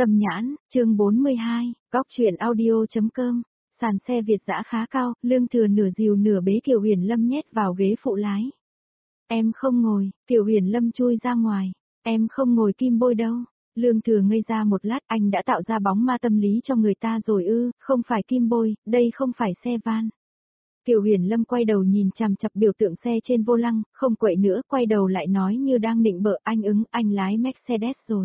Tâm nhãn, chương 42, góc truyện audio.com, sàn xe Việt dã khá cao, Lương Thừa nửa dìu nửa bế Kiều Huyền Lâm nhét vào ghế phụ lái. Em không ngồi, Kiều Huyền Lâm chui ra ngoài, em không ngồi Kim Bôi đâu. Lương Thừa ngây ra một lát, anh đã tạo ra bóng ma tâm lý cho người ta rồi ư, không phải Kim Bôi, đây không phải xe van. Kiều Huyền Lâm quay đầu nhìn chằm chằm biểu tượng xe trên vô lăng, không quậy nữa, quay đầu lại nói như đang nịnh bợ, anh lái Mercedes rồi.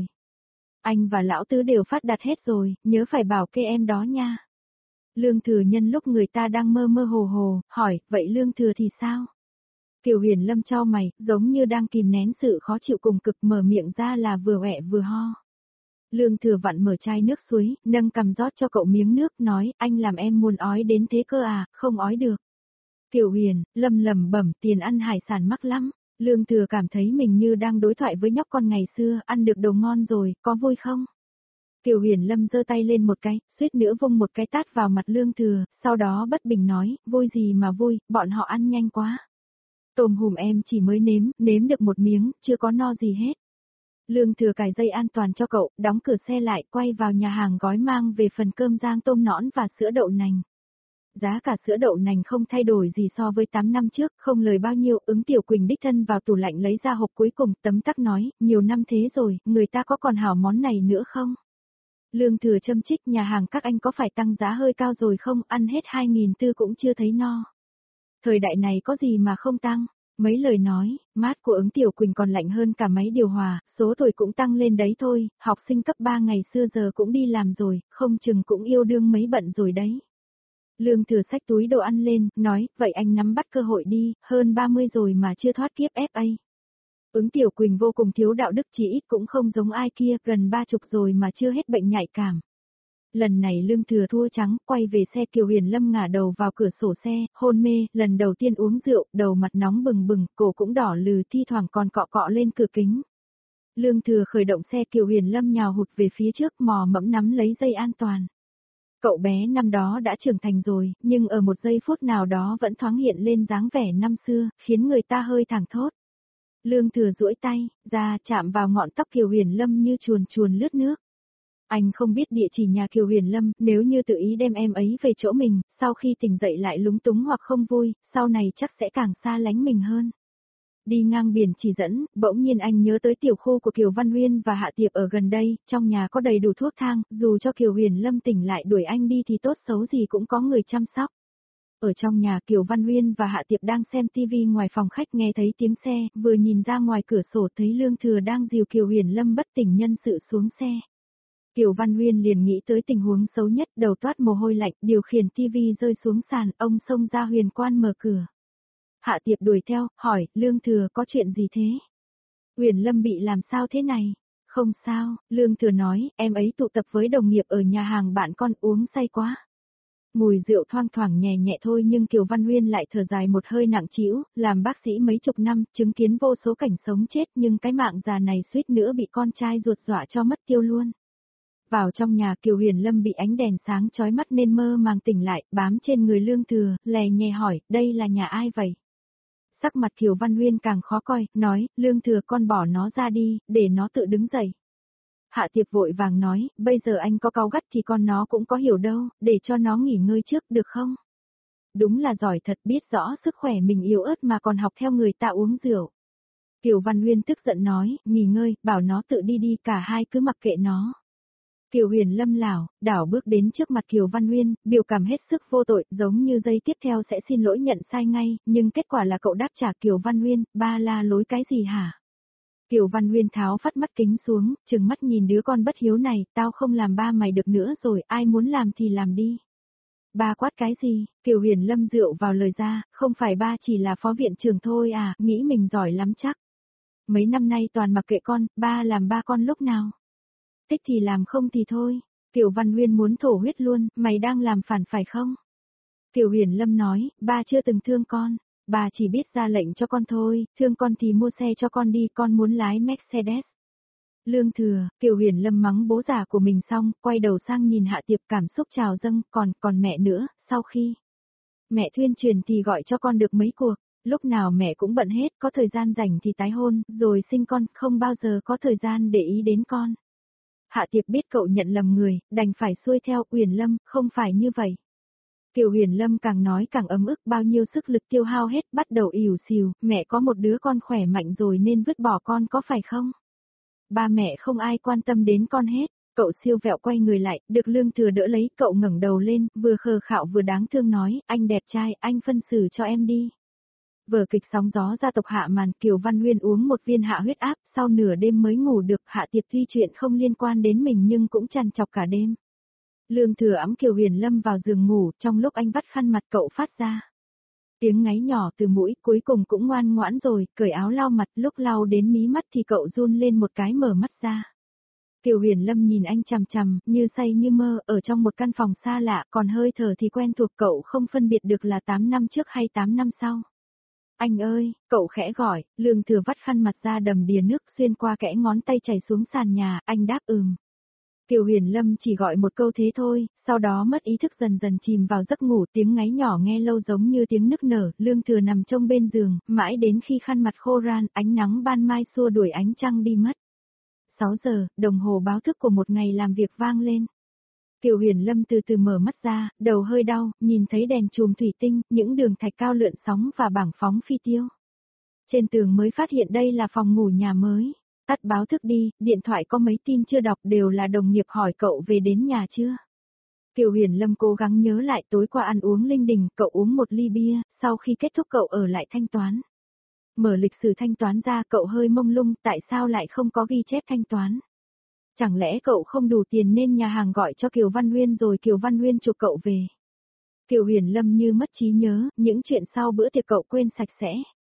Anh và lão tứ đều phát đạt hết rồi, nhớ phải bảo kê em đó nha. Lương Thừa nhân lúc người ta đang mơ mơ hồ hồ, hỏi, vậy Lương Thừa thì sao? Kiều Huyền Lâm chau mày, giống như đang kìm nén sự khó chịu cùng cực, mở miệng ra là vừa ọe vừa ho. Lương Thừa vặn mở chai nước suối, nâng cằm rót cho cậu miếng nước, nói, anh làm em muốn ói đến thế cơ à, không ói được. Kiều Huyền Lâm lẩm bẩm, tiền ăn hải sản mắc lắm. Lương Thừa cảm thấy mình như đang đối thoại với nhóc con ngày xưa, ăn được đồ ngon rồi, có vui không? Kiều Huyền Lâm giơ tay lên một cái, suýt nữa vung một cái tát vào mặt Lương Thừa, sau đó bất bình nói, vui gì mà vui, bọn họ ăn nhanh quá. Tôm hùm em chỉ mới nếm được một miếng, chưa có no gì hết. Lương Thừa cài dây an toàn cho cậu, đóng cửa xe lại, quay vào nhà hàng gói mang về phần cơm rang tôm nõn và sữa đậu nành. Giá cả sữa đậu nành không thay đổi gì so với 8 năm trước, không lời bao nhiêu, Ứng Tiểu Quỳnh đích thân vào tủ lạnh lấy ra hộp cuối cùng, tấm tắc nói, nhiều năm thế rồi, người ta có còn hảo món này nữa không? Lương Thừa châm chích, nhà hàng các anh có phải tăng giá hơi cao rồi không, ăn hết 2.400 cũng chưa thấy no. Thời đại này có gì mà không tăng? Mấy lời nói, mát của Ứng Tiểu Quỳnh còn lạnh hơn cả máy điều hòa, số tuổi cũng tăng lên đấy thôi, học sinh cấp 3 ngày xưa giờ cũng đi làm rồi, không chừng cũng yêu đương mấy bận rồi đấy. Lương Thừa xách túi đồ ăn lên, nói, vậy anh nắm bắt cơ hội đi, hơn 30 rồi mà chưa thoát kiếp FA. Ứng Tiểu Quỳnh vô cùng thiếu đạo đức, chỉ ít cũng không giống ai kia, gần 30 rồi mà chưa hết bệnh nhạy cảm. Lần này Lương Thừa thua trắng, quay về xe. Kiều Huyền Lâm ngả đầu vào cửa sổ xe, hôn mê, lần đầu tiên uống rượu, đầu mặt nóng bừng bừng, cổ cũng đỏ lừ, thi thoảng còn cọ cọ lên cửa kính. Lương Thừa khởi động xe, Kiều Huyền Lâm nhào hụt về phía trước, mò mẫm nắm lấy dây an toàn. Cậu bé năm đó đã trưởng thành rồi, nhưng ở một giây phút nào đó vẫn thoáng hiện lên dáng vẻ năm xưa, khiến người ta hơi thảng thốt. Lương Thừa duỗi tay ra, chạm vào ngọn tóc Kiều Huyền Lâm như chuồn chuồn lướt nước. Anh không biết địa chỉ nhà Kiều Huyền Lâm, nếu như tự ý đem em ấy về chỗ mình, sau khi tỉnh dậy lại lúng túng hoặc không vui, sau này chắc sẽ càng xa lánh mình hơn. Đi ngang biển chỉ dẫn, bỗng nhiên anh nhớ tới tiểu khu của Kiều Văn Huyên và Hạ Tiệp ở gần đây, trong nhà có đầy đủ thuốc thang, dù cho Kiều Huyền Lâm tỉnh lại đuổi anh đi thì tốt xấu gì cũng có người chăm sóc. Ở trong nhà, Kiều Văn Huyên và Hạ Tiệp đang xem tivi ngoài phòng khách, nghe thấy tiếng xe, vừa nhìn ra ngoài cửa sổ thấy Lương Thừa đang dìu Kiều Huyền Lâm bất tỉnh nhân sự xuống xe. Kiều Văn Huyên liền nghĩ tới tình huống xấu nhất, đầu toát mồ hôi lạnh, điều khiển tivi rơi xuống sàn, ông xông ra Huyền Quan mở cửa. Hạ Tiệp đuổi theo, hỏi, Lương Thừa có chuyện gì thế? Huyền Lâm bị làm sao thế này? Không sao, Lương Thừa nói, em ấy tụ tập với đồng nghiệp ở nhà hàng bạn con, uống say quá. Mùi rượu thoang thoảng nhẹ nhẹ thôi, nhưng Kiều Văn Huyên lại thở dài một hơi nặng trĩu, làm bác sĩ mấy chục năm, chứng kiến vô số cảnh sống chết, nhưng cái mạng già này suýt nữa bị con trai ruột dọa cho mất tiêu luôn. Vào trong nhà, Kiều Huyền Lâm bị ánh đèn sáng chói mắt nên mơ màng tỉnh lại, bám trên người Lương Thừa, lè nhè hỏi, đây là nhà ai vậy? Sắc mặt Kiều Văn Huyên càng khó coi, nói, Lương Thừa con bỏ nó ra đi, để nó tự đứng dậy. Hạ Tiệp vội vàng nói, bây giờ anh có cáu gắt thì con nó cũng có hiểu đâu, để cho nó nghỉ ngơi trước được không? Đúng là giỏi thật, biết rõ sức khỏe mình yếu ớt mà còn học theo người ta uống rượu. Kiều Văn Huyên tức giận nói, nghỉ ngơi, bảo nó tự đi đi, cả hai cứ mặc kệ nó. Kiều Huyền Lâm lảo đảo bước đến trước mặt Kiều Văn Huyên, biểu cảm hết sức vô tội, giống như giây tiếp theo sẽ xin lỗi nhận sai ngay, nhưng kết quả là cậu đáp trả Kiều Văn Huyên, ba la lối cái gì hả? Kiều Văn Huyên tháo phát mắt kính xuống, trừng mắt nhìn đứa con bất hiếu này, tao không làm ba mày được nữa rồi, ai muốn làm thì làm đi. Ba quát cái gì? Kiều Huyền Lâm dựa vào lời ra, không phải ba chỉ là phó viện trưởng thôi à, nghĩ mình giỏi lắm chắc. Mấy năm nay toàn mặc kệ con, ba làm ba con lúc nào? Thích thì làm không thì thôi. Kiều Văn Huyên muốn thổ huyết luôn, mày đang làm phản phải không? Kiều Huyền Lâm nói, ba chưa từng thương con, ba chỉ biết ra lệnh cho con thôi, thương con thì mua xe cho con đi, con muốn lái Mercedes. Lương Thừa, Kiều Huyền Lâm mắng bố già của mình xong, quay đầu sang nhìn Hạ Tiệp, cảm xúc trào dâng, còn mẹ nữa, sau khi mẹ tuyên truyền thì gọi cho con được mấy cuộc, lúc nào mẹ cũng bận hết, có thời gian rảnh thì tái hôn, rồi sinh con, không bao giờ có thời gian để ý đến con. Hạ Tiệp biết cậu nhận lầm người, đành phải xuôi theo. Uyển Lâm, không phải như vậy. Kiều Huyền Lâm càng nói càng ấm ức, bao nhiêu sức lực tiêu hao hết, bắt đầu ỉu xìu, mẹ có một đứa con khỏe mạnh rồi nên vứt bỏ con có phải không? Ba mẹ không ai quan tâm đến con hết. Cậu siêu vẹo quay người lại, được Lương Thừa đỡ lấy, cậu ngẩng đầu lên, vừa khờ khạo vừa đáng thương nói, anh đẹp trai, anh phân xử cho em đi. Vở kịch sóng gió gia tộc hạ màn, Kiều Văn Huyên uống một viên hạ huyết áp, sau nửa đêm mới ngủ được. Hạ Tiệp tuy chuyện không liên quan đến mình nhưng cũng trằn trọc cả đêm. Lương Thừa ẵm Kiều Huyền Lâm vào giường ngủ, trong lúc anh vắt khăn mặt cậu phát ra tiếng ngáy nhỏ từ mũi, cuối cùng cũng ngoan ngoãn rồi, cởi áo lau mặt, lúc lau đến mí mắt thì cậu run lên một cái mở mắt ra. Kiều Huyền Lâm nhìn anh chằm chằm, như say như mơ, ở trong một căn phòng xa lạ, còn hơi thở thì quen thuộc, cậu không phân biệt được là 8 năm trước hay 8 năm sau. Anh ơi, cậu khẽ gọi, Lương Thừa vắt khăn mặt ra đầm đìa nước xuyên qua kẽ ngón tay chảy xuống sàn nhà, anh đáp Kiều Huyền Lâm chỉ gọi một câu thế thôi, sau đó mất ý thức dần dần chìm vào giấc ngủ, tiếng ngáy nhỏ nghe lâu giống như tiếng nức nở. Lương Thừa nằm trông bên giường, mãi đến khi khăn mặt khô ran, ánh nắng ban mai xua đuổi ánh trăng đi mất. 6 giờ, đồng hồ báo thức của một ngày làm việc vang lên. Kiều Huyền Lâm từ từ mở mắt ra, đầu hơi đau, nhìn thấy đèn chùm thủy tinh, những đường thạch cao lượn sóng và bảng phóng phi tiêu. Trên tường mới phát hiện đây là phòng ngủ nhà mới. Tắt báo thức đi, điện thoại có mấy tin chưa đọc, đều là đồng nghiệp hỏi cậu về đến nhà chưa. Kiều Huyền Lâm cố gắng nhớ lại, tối qua ăn uống linh đình, cậu uống một ly bia, sau khi kết thúc cậu ở lại thanh toán. Mở lịch sử thanh toán ra, cậu hơi mông lung, tại sao lại không có ghi chép thanh toán? Chẳng lẽ cậu không đủ tiền nên nhà hàng gọi cho Kiều Văn Huyên rồi Kiều Văn Huyên chuộc cậu về? Kiều Huyền Lâm như mất trí nhớ, những chuyện sau bữa tiệc cậu quên sạch sẽ.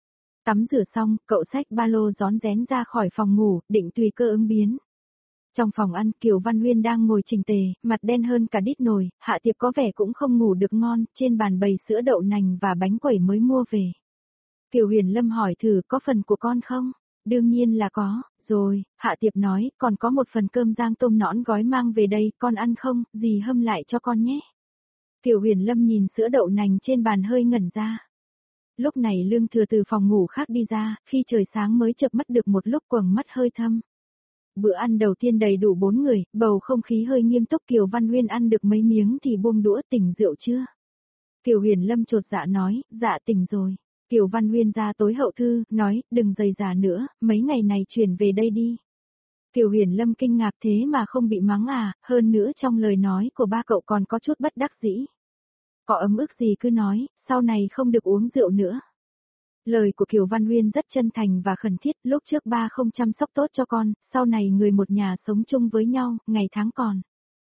Tắm rửa xong, cậu xách ba lô rón rén ra khỏi phòng ngủ, định tùy cơ ứng biến. Trong phòng ăn, Kiều Văn Huyên đang ngồi chỉnh tề, mặt đen hơn cả đít nồi, Hạ Tiệp có vẻ cũng không ngủ được ngon, trên bàn bày sữa đậu nành và bánh quẩy mới mua về. Kiều Huyền Lâm hỏi thử có phần của con không? Đương nhiên là có, rồi, Hạ Tiệp nói, còn có một phần cơm rang tôm nõn gói mang về đây, con ăn không, dì hâm lại cho con nhé. Kiều Huyền Lâm nhìn sữa đậu nành trên bàn hơi ngẩn ra. Lúc này Lương Thừa từ phòng ngủ khác đi ra, khi trời sáng mới chợp mắt được một lúc quầng mắt hơi thâm. Bữa ăn đầu tiên đầy đủ 4 người, bầu không khí hơi nghiêm túc. Kiều Văn Huyên ăn được mấy miếng thì buông đũa. Tỉnh rượu chưa? Kiều Huyền Lâm chột dạ nói, dạ tỉnh rồi. Kiều Văn Huyên ra tối hậu thư, nói, đừng rầy rà nữa, mấy ngày này chuyển về đây đi. Kiều Huyền Lâm kinh ngạc, thế mà không bị mắng à, hơn nữa trong lời nói của ba cậu còn có chút bất đắc dĩ. Có ấm ức gì cứ nói, sau này không được uống rượu nữa. Lời của Kiều Văn Huyên rất chân thành và khẩn thiết, lúc trước ba không chăm sóc tốt cho con, sau này người một nhà sống chung với nhau, ngày tháng còn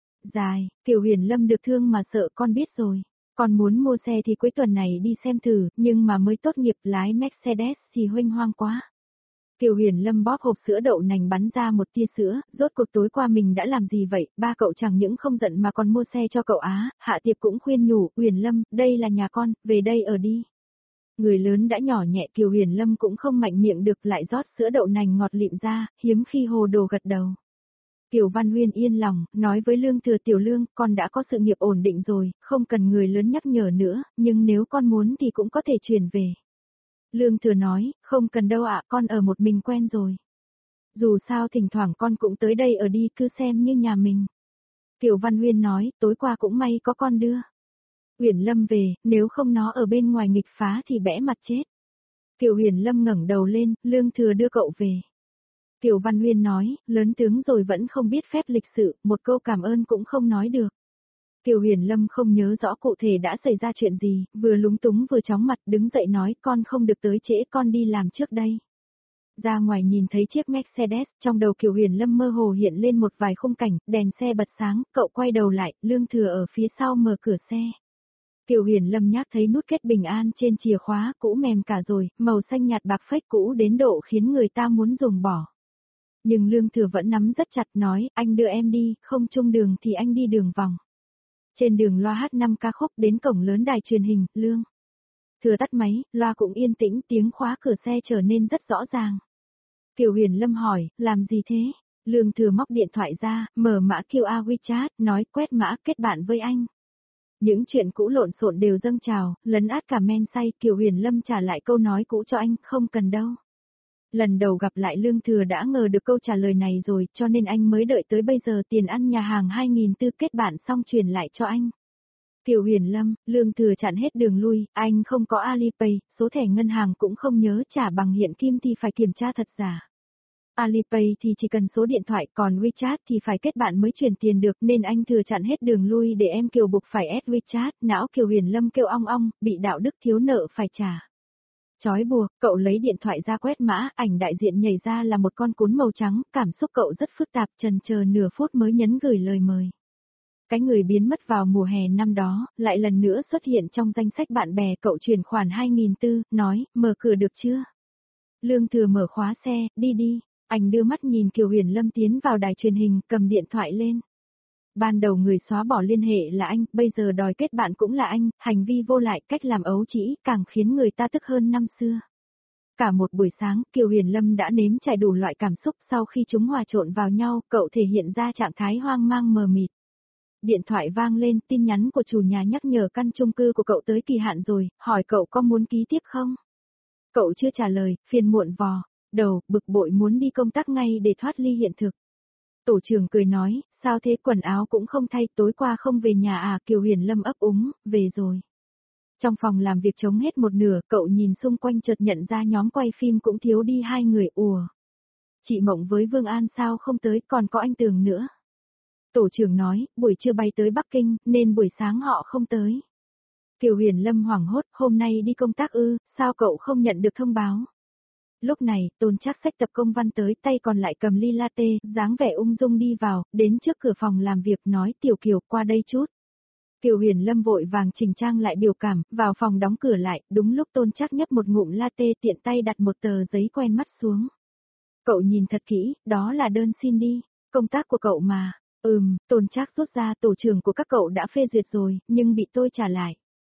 dài. Kiều Huyền Lâm được thương mà sợ, con biết rồi. Con muốn mua xe thì cuối tuần này đi xem thử, nhưng mà mới tốt nghiệp lái Mercedes thì huênh hoang quá. Kiều Huyền Lâm bóp hộp sữa đậu nành bắn ra một tia sữa, rốt cuộc tối qua mình đã làm gì vậy, ba cậu chẳng những không giận mà còn mua xe cho cậu á. Hạ Tiệp cũng khuyên nhủ, Huyền Lâm, đây là nhà con, về đây ở đi. Người lớn đã nhỏ nhẹ, Kiều Huyền Lâm cũng không mạnh miệng được, lại rót sữa đậu nành ngọt lịm ra, hiếm khi hồ đồ gật đầu. Kiều Văn Huyên yên lòng, nói với Lương Thừa, Tiểu Lương, con đã có sự nghiệp ổn định rồi, không cần người lớn nhắc nhở nữa, nhưng nếu con muốn thì cũng có thể chuyển về. Lương Thừa nói, không cần đâu ạ, con ở một mình quen rồi. Dù sao thỉnh thoảng con cũng tới đây ở đi, cứ xem như nhà mình. Kiều Văn Huyên nói, tối qua cũng may có con đưa Huyền Lâm về, nếu không nó ở bên ngoài nghịch phá thì bẽ mặt chết. Kiều Huyền Lâm ngẩng đầu lên, Lương Thừa đưa cậu về. Kiều Văn Huyên nói, lớn tướng rồi vẫn không biết phép lịch sự, một câu cảm ơn cũng không nói được. Kiều Huyền Lâm không nhớ rõ cụ thể đã xảy ra chuyện gì, vừa lúng túng vừa chóng mặt, đứng dậy nói, con không được tới trễ, con đi làm trước đây. Ra ngoài nhìn thấy chiếc Mercedes, trong đầu Kiều Huyền Lâm mơ hồ hiện lên một vài khung cảnh, đèn xe bật sáng, cậu quay đầu lại, Lương Thừa ở phía sau mở cửa xe. Kiều Huyền Lâm nhác thấy nút kết bình an trên chìa khóa, cũ mềm cả rồi, màu xanh nhạt bạc phách cũ đến độ khiến người ta muốn dùng bỏ. Nhưng Lương Thừa vẫn nắm rất chặt, nói, anh đưa em đi, không chung đường thì anh đi đường vòng. Trên đường loa hát 5 ca khúc, đến cổng lớn đài truyền hình, Lương Thừa tắt máy, loa cũng yên tĩnh, tiếng khóa cửa xe trở nên rất rõ ràng. Kiều Huyền Lâm hỏi, làm gì thế? Lương Thừa móc điện thoại ra, mở mã QR WeChat, nói quét mã kết bạn với anh. Những chuyện cũ lộn xộn đều dâng trào, lấn át cả men say. Kiều Huyền Lâm trả lại câu nói cũ cho anh, không cần đâu. Lần đầu gặp lại Lương Thừa đã ngờ được câu trả lời này rồi, cho nên anh mới đợi tới bây giờ tiền ăn nhà hàng 2.400 kết bạn xong truyền lại cho anh. Kiều Huyền Lâm, Lương Thừa chặn hết đường lui, anh không có Alipay, số thẻ ngân hàng cũng không nhớ trả bằng hiện kim thì phải kiểm tra thật giả. Alipay thì chỉ cần số điện thoại, còn WeChat thì phải kết bạn mới chuyển tiền được, nên anh Thừa chặn hết đường lui để em Kiều buộc phải add WeChat, não Kiều Huyền Lâm kêu ong ong, bị đạo đức thiếu nợ phải trả. Chói buộc, cậu lấy điện thoại ra quét mã, ảnh đại diện nhảy ra là một con cún màu trắng, cảm xúc cậu rất phức tạp, chần chờ nửa phút mới nhấn gửi lời mời. Cái người biến mất vào mùa hè năm đó, lại lần nữa xuất hiện trong danh sách bạn bè, cậu chuyển khoản 2.400, nói, mở cửa được chưa? Lương Thừa mở khóa xe, đi đi, anh đưa mắt nhìn Kiều Huyền Lâm tiến vào đài truyền hình, cầm điện thoại lên. Ban đầu người xóa bỏ liên hệ là anh, bây giờ đòi kết bạn cũng là anh, hành vi vô lại, cách làm ấu trĩ, càng khiến người ta tức hơn năm xưa. Cả một buổi sáng, Kiều Huyền Lâm đã nếm trải đủ loại cảm xúc, sau khi chúng hòa trộn vào nhau, cậu thể hiện ra trạng thái hoang mang mờ mịt. Điện thoại vang lên, tin nhắn của chủ nhà nhắc nhở căn chung cư của cậu tới kỳ hạn rồi, hỏi cậu có muốn ký tiếp không? Cậu chưa trả lời, phiền muộn vò, đầu, bực bội muốn đi công tác ngay để thoát ly hiện thực. Tổ trưởng cười nói, sao thế, quần áo cũng không thay, tối qua không về nhà à? Kiều Huyền Lâm ấp úng, về rồi. Trong phòng làm việc trống hết một nửa, cậu nhìn xung quanh chợt nhận ra nhóm quay phim cũng thiếu đi 2 người, ùa. Chị Mộng với Vương An sao không tới, còn có anh Tường nữa. Tổ trưởng nói, buổi trưa bay tới Bắc Kinh, nên buổi sáng họ không tới. Kiều Huyền Lâm hoảng hốt, hôm nay đi công tác ư, sao cậu không nhận được thông báo? Lúc này, Tôn Trác xách tập công văn tới, tay còn lại cầm ly latte, dáng vẻ ung dung đi vào, đến trước cửa phòng làm việc nói, Tiểu Kiều, qua đây chút. Kiều Huyền Lâm vội vàng chỉnh trang lại biểu cảm, vào phòng đóng cửa lại, đúng lúc Tôn Trác nhấp một ngụm latte, tiện tay đặt một tờ giấy quen mắt xuống. Cậu nhìn thật kỹ, đó là đơn xin đi, công tác của cậu mà. Tôn Trác rút ra, tổ trưởng của các cậu đã phê duyệt rồi, nhưng bị tôi trả lại.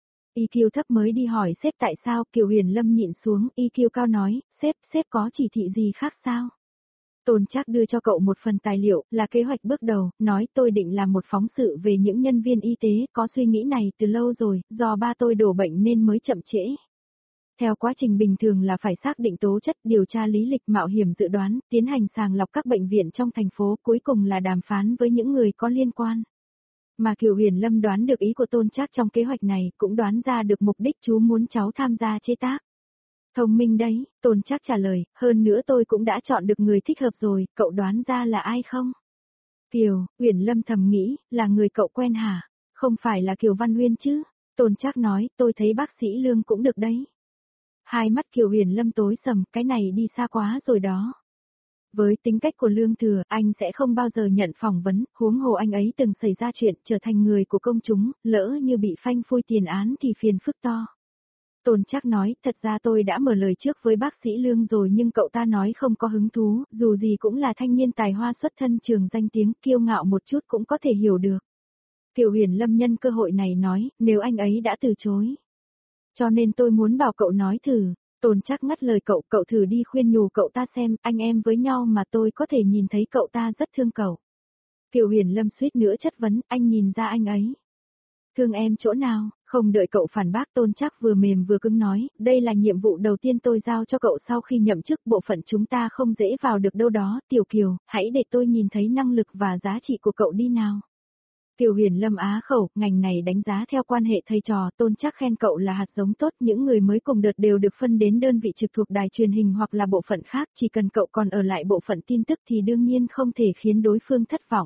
EQ thấp mới đi hỏi sếp tại sao, Kiều Huyền Lâm nhịn xuống, EQ cao nói, sếp có chỉ thị gì khác sao? Tôn Trác đưa cho cậu một phần tài liệu, là kế hoạch bước đầu, nói tôi định làm một phóng sự về những nhân viên y tế, có suy nghĩ này từ lâu rồi, do ba tôi đổ bệnh nên mới chậm trễ. Theo quá trình bình thường là phải xác định tố chất, điều tra lý lịch, mạo hiểm dự đoán, tiến hành sàng lọc các bệnh viện trong thành phố, cuối cùng là đàm phán với những người có liên quan. Mà Kiều Huyền Lâm đoán được ý của Tôn Trác trong kế hoạch này, cũng đoán ra được mục đích chú muốn cháu tham gia chế tác. Thông minh đấy, Tôn Trác trả lời, hơn nữa tôi cũng đã chọn được người thích hợp rồi, cậu đoán ra là ai không? Kiều, Huyền Lâm thầm nghĩ, là người cậu quen hả? Không phải là Kiều Văn Huyên chứ? Tôn Trác nói, tôi thấy bác sĩ Lương cũng được đấy. Hai mắt Kiều Huyền Lâm tối sầm, cái này đi xa quá rồi đó. Với tính cách của Lương Thừa, anh sẽ không bao giờ nhận phỏng vấn, huống hồ anh ấy từng xảy ra chuyện trở thành người của công chúng, lỡ như bị phanh phui tiền án thì phiền phức to. Tôn Trác nói, thật ra tôi đã mở lời trước với bác sĩ Lương rồi nhưng cậu ta nói không có hứng thú, dù gì cũng là thanh niên tài hoa xuất thân trường danh tiếng, kiêu ngạo một chút cũng có thể hiểu được. Kiều Huyền Lâm nhân cơ hội này nói, nếu anh ấy đã từ chối. Cho nên tôi muốn bảo cậu nói thử. Tôn Trác ngắt lời cậu thử đi khuyên nhủ cậu ta xem, anh em với nhau mà tôi có thể nhìn thấy cậu ta rất thương cậu. Kiều Huyền Lâm suýt nữa chất vấn, anh nhìn ra anh ấy. Thương em chỗ nào, không đợi cậu phản bác Tôn Trác vừa mềm vừa cứng nói, đây là nhiệm vụ đầu tiên tôi giao cho cậu sau khi nhậm chức, bộ phận chúng ta không dễ vào được đâu đó, Tiểu Kiều, hãy để tôi nhìn thấy năng lực và giá trị của cậu đi nào. Kiều Huyền Lâm á khẩu, ngành này đánh giá theo quan hệ thầy trò, Tôn Trác khen cậu là hạt giống tốt, những người mới cùng đợt đều được phân đến đơn vị trực thuộc đài truyền hình hoặc là bộ phận khác, chỉ cần cậu còn ở lại bộ phận tin tức thì đương nhiên không thể khiến đối phương thất vọng.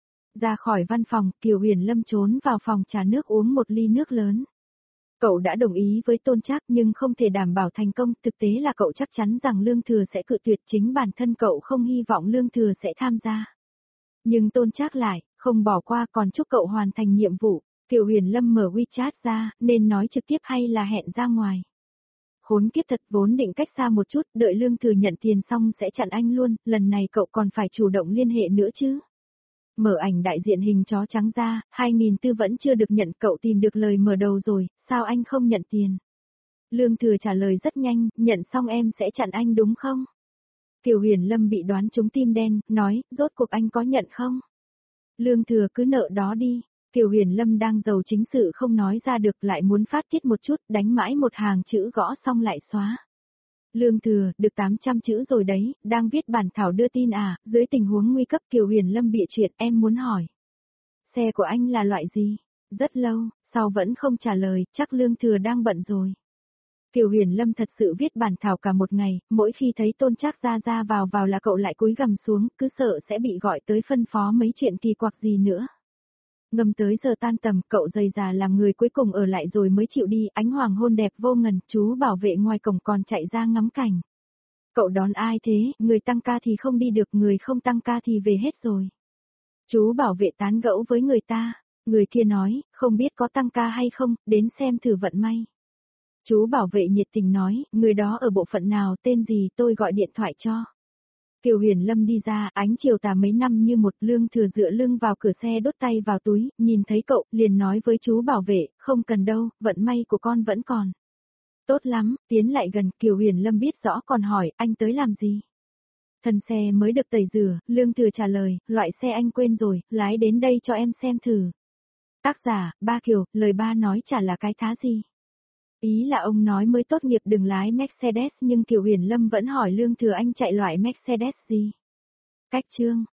Ra khỏi văn phòng, Kiều Huyền Lâm trốn vào phòng trà nước uống một ly nước lớn. Cậu đã đồng ý với Tôn Trác nhưng không thể đảm bảo thành công, thực tế là cậu chắc chắn rằng Lương Thừa sẽ cự tuyệt, chính bản thân cậu không hy vọng Lương Thừa sẽ tham gia. Nhưng Tôn Trác lại, không bỏ qua còn chúc cậu hoàn thành nhiệm vụ. Kiều Huyền Lâm mở WeChat ra, nên nói trực tiếp hay là hẹn ra ngoài. Khốn kiếp thật, vốn định cách xa một chút, đợi Lương Thừa nhận tiền xong sẽ chặn anh luôn, lần này cậu còn phải chủ động liên hệ nữa chứ. Mở ảnh đại diện hình chó trắng ra, 2.400 vẫn chưa được nhận, cậu tìm được lời mở đầu rồi, sao anh không nhận tiền? Lương Thừa trả lời rất nhanh, nhận xong em sẽ chặn anh đúng không? Kiều Huyền Lâm bị đoán trúng tim đen, nói, rốt cuộc anh có nhận không? Lương Thừa cứ nợ đó đi. Kiều Huyền Lâm đang giàu chính sự không nói ra được, lại muốn phát tiết một chút, đánh mãi một hàng chữ gõ xong lại xóa. Lương Thừa, được 800 chữ rồi đấy, đang viết bản thảo đưa tin à, dưới tình huống nguy cấp Kiều Huyền Lâm bịa chuyện, em muốn hỏi. Xe của anh là loại gì? Rất lâu, sau vẫn không trả lời, chắc Lương Thừa đang bận rồi. Kiều Huyền Lâm thật sự viết bản thảo cả một ngày, mỗi khi thấy Tôn Trác ra vào là cậu lại cúi gằm xuống, cứ sợ sẽ bị gọi tới phân phó mấy chuyện kỳ quặc gì nữa. Ngầm tới giờ tan tầm, cậu dày già làm người cuối cùng ở lại rồi mới chịu đi, ánh hoàng hôn đẹp vô ngần, chú bảo vệ ngoài cổng còn chạy ra ngắm cảnh. Cậu đón ai thế, người tăng ca thì không đi được, người không tăng ca thì về hết rồi. Chú bảo vệ tán gẫu với người ta, người kia nói, không biết có tăng ca hay không, đến xem thử vận may. Chú bảo vệ nhiệt tình nói, người đó ở bộ phận nào, tên gì, tôi gọi điện thoại cho. Kiều Huyền Lâm đi ra, ánh chiều tà mấy năm như một. Lương Thừa dựa lưng vào cửa xe đốt tay vào túi, nhìn thấy cậu, liền nói với chú bảo vệ, không cần đâu, vận may của con vẫn còn. Tốt lắm, tiến lại gần, Kiều Huyền Lâm biết rõ còn hỏi, anh tới làm gì? Thân xe mới được tẩy rửa, Lương Thừa trả lời, loại xe anh quên rồi, lái đến đây cho em xem thử. Tác giả, Ba Kiều, lời ba nói chả là cái thá gì. Ý là ông nói mới tốt nghiệp đừng lái Mercedes, nhưng Kiều Huyền Lâm vẫn hỏi Lương Thừa anh chạy loại Mercedes gì. Cách chương